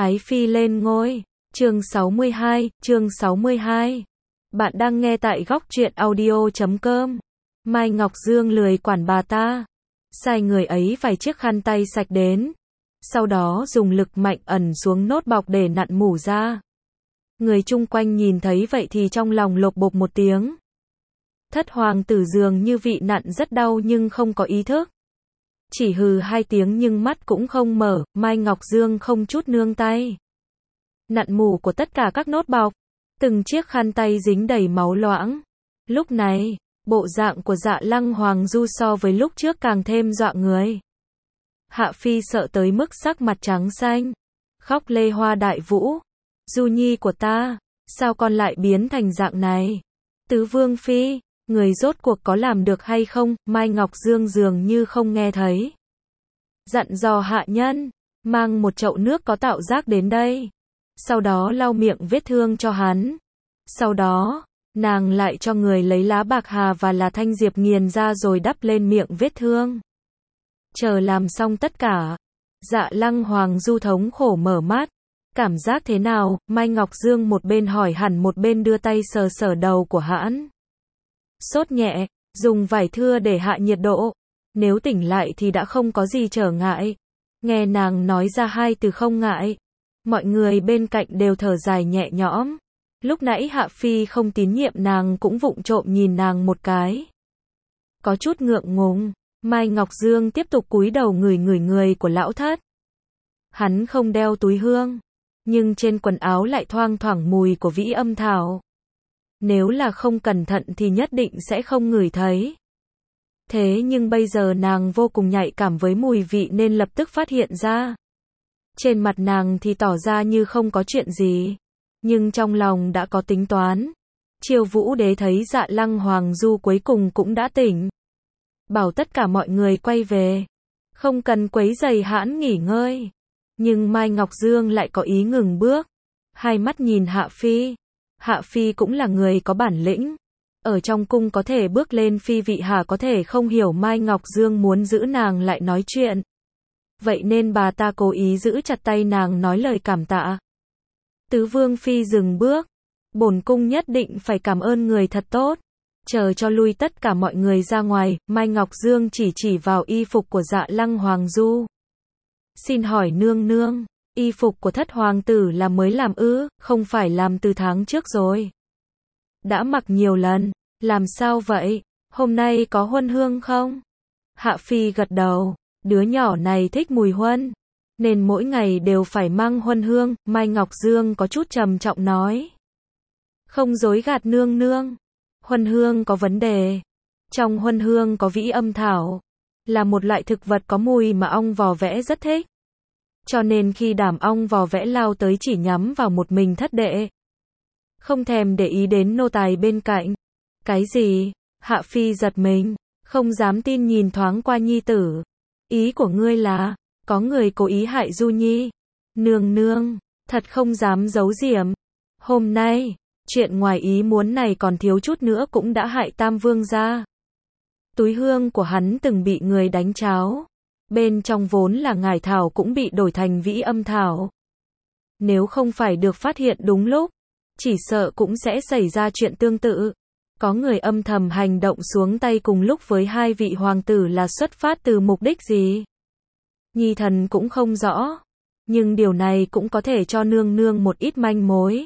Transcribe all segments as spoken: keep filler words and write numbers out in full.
Ái phi lên ngôi. Chương sáu mươi hai, chương sáu mươi hai. Bạn đang nghe tại góc truyện audio chấm com. Mai Ngọc Dương lười quản bà ta, sai người ấy vài chiếc khăn tay sạch đến, sau đó dùng lực mạnh ẩn xuống nốt bọc để nặn mủ ra. Người chung quanh nhìn thấy vậy thì trong lòng lộp bộp một tiếng. Thất hoàng tử dường như vị nặn rất đau nhưng không có ý thức. Chỉ hừ hai tiếng nhưng mắt cũng không mở. Mai Ngọc Dương không chút nương tay nặn mủ của tất cả các nốt bọc, từng chiếc khăn tay dính đầy máu loãng. Lúc này, bộ dạng của Dạ Lăng Hoàng Du so với lúc trước càng thêm dọa người. Hạ Phi sợ tới mức sắc mặt trắng xanh, khóc lê hoa đại vũ. Du nhi của ta, sao con lại biến thành dạng này? Tứ Vương Phi, người rốt cuộc có làm được hay không? Mai Ngọc Dương dường như không nghe thấy. Dặn dò hạ nhân, mang một chậu nước có tạo giác đến đây. Sau đó lau miệng vết thương cho hắn. Sau đó, nàng lại cho người lấy lá bạc hà và lá thanh diệp nghiền ra rồi đắp lên miệng vết thương. Chờ làm xong tất cả, Dạ Lăng Hoàng Du thống khổ mở mắt. Cảm giác thế nào? Mai Ngọc Dương một bên hỏi hẳn một bên đưa tay sờ sờ đầu của hắn. Sốt nhẹ, dùng vải thưa để hạ nhiệt độ. Nếu tỉnh lại thì đã không có gì trở ngại. Nghe nàng nói ra hai từ không ngại, mọi người bên cạnh đều thở dài nhẹ nhõm. Lúc nãy Hạ Phi không tín nhiệm nàng cũng vụng trộm nhìn nàng một cái. Có chút ngượng ngùng, Mai Ngọc Dương tiếp tục cúi đầu ngửi ngửi người của lão thất. Hắn không đeo túi hương, nhưng trên quần áo lại thoang thoảng mùi của vĩ âm thảo. Nếu là không cẩn thận thì nhất định sẽ không ngửi thấy. Thế nhưng bây giờ nàng vô cùng nhạy cảm với mùi vị nên lập tức phát hiện ra. Trên mặt nàng thì tỏ ra như không có chuyện gì, nhưng trong lòng đã có tính toán. Triều Vũ Đế thấy Dạ Lăng Hoàng Du cuối cùng cũng đã tỉnh, bảo tất cả mọi người quay về, không cần quấy rầy hãn nghỉ ngơi. Nhưng Mai Ngọc Dương lại có ý ngừng bước, hai mắt nhìn Hạ Phi. Hạ Phi cũng là người có bản lĩnh, ở trong cung có thể bước lên phi vị, hà có thể không hiểu Mai Ngọc Dương muốn giữ nàng lại nói chuyện. Vậy nên bà ta cố ý giữ chặt tay nàng nói lời cảm tạ. Tứ Vương Phi dừng bước, bổn cung nhất định phải cảm ơn người thật tốt. Chờ cho lui tất cả mọi người ra ngoài, Mai Ngọc Dương chỉ chỉ vào y phục của Dạ Lăng Hoàng Du. Xin hỏi nương nương, y phục của thất hoàng tử là mới làm ư? Không phải làm từ tháng trước rồi. Đã mặc nhiều lần, làm sao vậy? Hôm nay có huân hương không? Hạ Phi gật đầu, đứa nhỏ này thích mùi huân, nên mỗi ngày đều phải mang huân hương. Mai Ngọc Dương có chút trầm trọng nói. Không dối gạt nương nương, huân hương có vấn đề. Trong huân hương có vĩ âm thảo, là một loại thực vật có mùi mà ong vò vẽ rất thích. Cho nên khi đám ong vò vẽ lao tới chỉ nhắm vào một mình thất đệ, không thèm để ý đến nô tài bên cạnh. Cái gì? Hạ Phi giật mình, không dám tin nhìn thoáng qua nhi tử. Ý của ngươi là, có người cố ý hại Du Nhi? Nương nương, thật không dám giấu giếm. Hôm nay, chuyện ngoài ý muốn này còn thiếu chút nữa cũng đã hại Tam Vương gia. Túi hương của hắn từng bị người đánh tráo. Bên trong vốn là ngải thảo cũng bị đổi thành vĩ âm thảo. Nếu không phải được phát hiện đúng lúc, chỉ sợ cũng sẽ xảy ra chuyện tương tự. Có người âm thầm hành động xuống tay cùng lúc với hai vị hoàng tử là xuất phát từ mục đích gì? Nhi thần cũng không rõ, nhưng điều này cũng có thể cho nương nương một ít manh mối.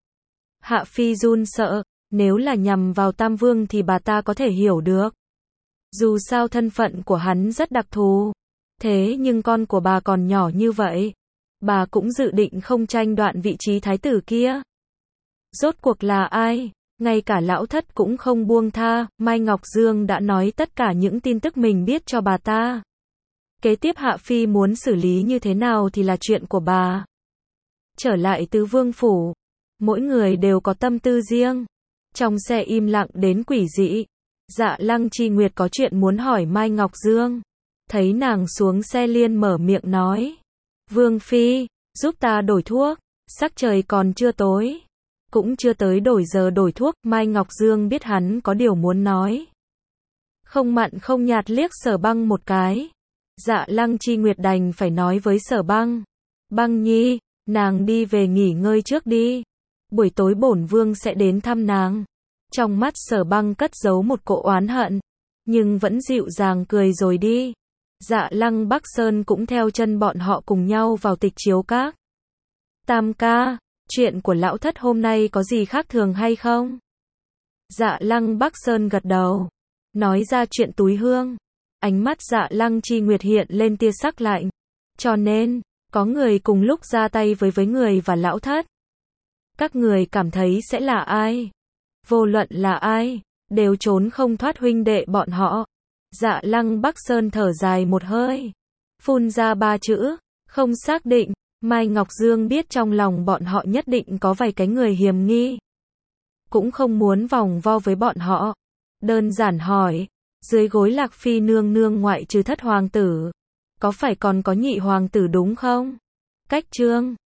Hạ Phi run sợ, nếu là nhằm vào Tam Vương thì bà ta có thể hiểu được. Dù sao thân phận của hắn rất đặc thù, thế nhưng con của bà còn nhỏ như vậy, bà cũng dự định không tranh đoạt vị trí thái tử kia. Rốt cuộc là ai? Ngay cả lão thất cũng không buông tha. Mai Ngọc Dương đã nói tất cả những tin tức mình biết cho bà ta. Kế tiếp Hạ Phi muốn xử lý như thế nào thì là chuyện của bà. Trở lại Tứ Vương phủ, mỗi người đều có tâm tư riêng. Trong xe im lặng đến quỷ dị. Dạ Lăng Chi Nguyệt có chuyện muốn hỏi Mai Ngọc Dương. Thấy nàng xuống xe liền mở miệng nói. Vương Phi, giúp ta đổi thuốc. Sắc trời còn chưa tối, cũng chưa tới đổi giờ đổi thuốc. Mai Ngọc Dương biết hắn có điều muốn nói. Không mặn không nhạt liếc Sở Băng một cái. Dạ Lăng Chi Nguyệt đành phải nói với Sở Băng. Băng nhi, Nàng đi về nghỉ ngơi trước đi. Buổi tối bổn vương sẽ đến thăm nàng. Trong mắt Sở Băng cất giấu một cỗ oán hận, nhưng vẫn dịu dàng cười rồi đi. Dạ Lăng Bắc Sơn cũng theo chân bọn họ cùng nhau vào tịch chiếu các. Tam ca, chuyện của lão thất hôm nay có gì khác thường hay không? Dạ Lăng Bắc Sơn gật đầu, nói ra chuyện túi hương. Ánh mắt Dạ Lăng Chi Nguyệt hiện lên tia sắc lạnh. Cho nên, có người cùng lúc ra tay với với người và lão thất. Các người cảm thấy sẽ là ai? Vô luận là ai, đều trốn không thoát huynh đệ bọn họ. Dạ Lăng Bắc Sơn thở dài một hơi, phun ra ba chữ, không xác định. Mai Ngọc Dương biết trong lòng bọn họ nhất định có vài cái người hiềm nghi, cũng không muốn vòng vo với bọn họ. Đơn giản hỏi, dưới gối Lạc Phi nương nương ngoại trừ thất hoàng tử, có phải còn có nhị hoàng tử đúng không? Cách chương